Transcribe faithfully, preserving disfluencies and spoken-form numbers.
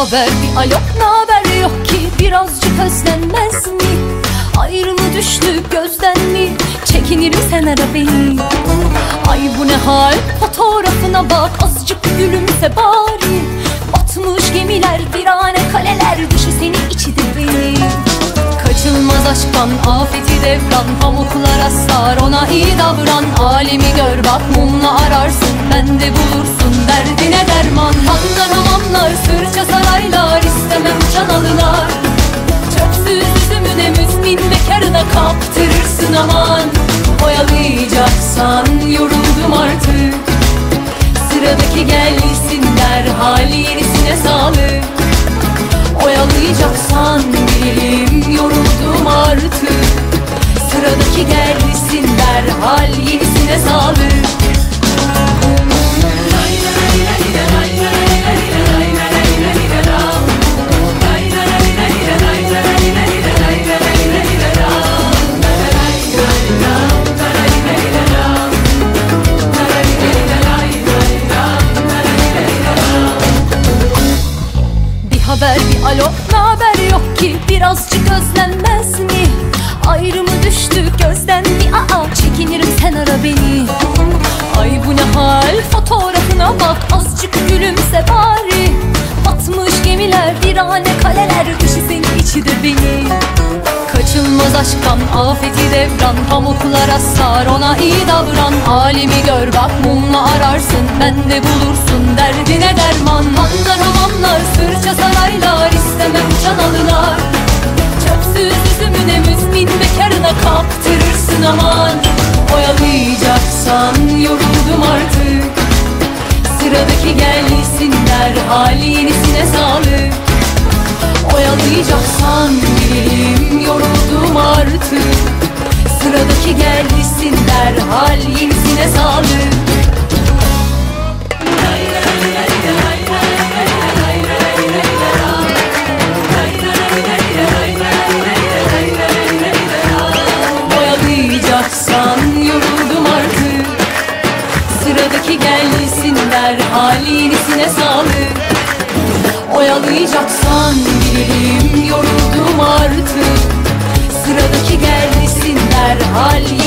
haber, bir alo, naber yok ki birazcık özlenmez mi? Ayrı mı düştük gözden mi? Çekinirim sen ara beni. Ay bu ne hal, fotoğrafına bak, azıcık gülümse bari. Batmış gemiler, virane kaleler, dışı seni içi de beni. Kaçılmaz aşktan afeti devran, pamuklar aslar, ona iyi davran. Alemi gör bak, mumla ararsın, bende bulursun derdine derman. Hanlar hamamlar, sırça saraylar, istemem çanalılar. Çöpsüz üzümüne müzmin bekarına kaptırırsın aman. Oyalayacaksan yoruldum artık, sıradaki gelsin derhal, yenisine sağlık. Oyalayacaksan bilelim, yoruldum artık, sıradaki gelsin derhal, yenisine sağlık. Haber, bir alo, naber yok ki birazcık özlenmez mi? Ayrı mı düştük gözden mi? Aa, çekinirim sen ara beni. Ay bu ne hal, fotoğrafına bak, azıcık gülümse bari. Batmış gemiler, virane kaleler, dışı seni içi de beni. Kaçılmaz aşktan afeti devran, pamuklar aslar, ona iyi davran. Alemi gör bak, mumla ararsın, bende bulursun derdine derman. Hanlar hamamlar, sırça saraylar, istemem çanalılar. Çöpsüz üzümüne müzmin bekarına kaptırırsın aman. Oyalayacaksan yoruldum artık, sıradaki gelsin derhal, yenisine sağlık. Oyalayacaksan bilelim, yoruldum artık, sıradaki gelsin derhal, yenisine sağlık. Oyalayacaksan yoruldum artık, sıradaki gelsin derhal, yenisine sağlık. Oyalayacaksan bilelim, yoruldum artık, sıradaki gelsin derhal.